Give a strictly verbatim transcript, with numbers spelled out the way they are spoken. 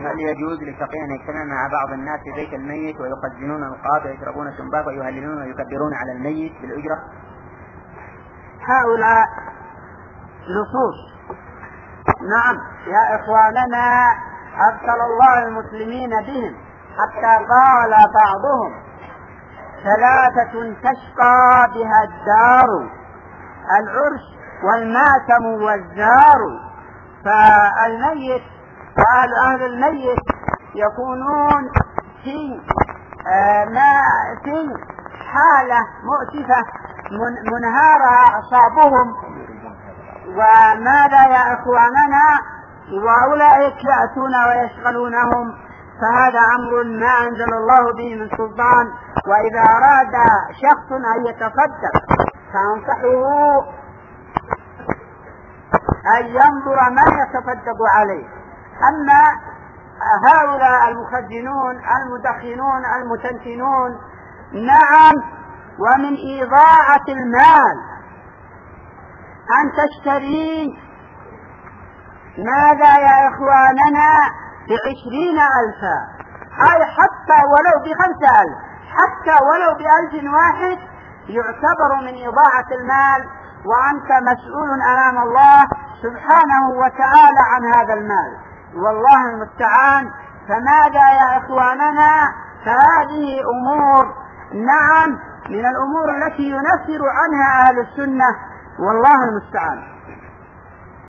هل يجوز لفقيه أن يجتمع مع بعض الناس في بيت الميت ويخزنون القاب ويشربون الشنباك ويهللون ويكبرون على الميت بالأجرة؟ هؤلاء لصوص. نعم يا إخواننا أبطل الله المسلمين بهم، حتى قال بعضهم ثلاثة تشقى بها الدار، العرش والماتم والزار. فالميت وأهل أهل الميت يكونون في آه ما في حالة مؤسفة من منهارة أصابهم. وماذا يا إخواننا؟ وأولئك يأتون ويشغلونهم، فهذا أمر ما أنزل الله به من سلطان. وإذا أراد شخص أن يتصدق فأنصحه أن ينظر من يتصدق عليه. أما هؤلاء المخزنون المدخنون المتنتنون، نعم، ومن إضاعة المال أن تشتري ماذا يا إخواننا بعشرين ألفا، أي حتى ولو بخمسة ألف، حتى ولو بألف واحد، يعتبر من إضاعة المال، وأنت مسؤول أمام الله سبحانه وتعالى عن هذا المال، والله المستعان. فماذا يا إخواننا؟ فهذه أمور نعم من الأمور التي ينفر عنها أهل السنة، والله المستعان.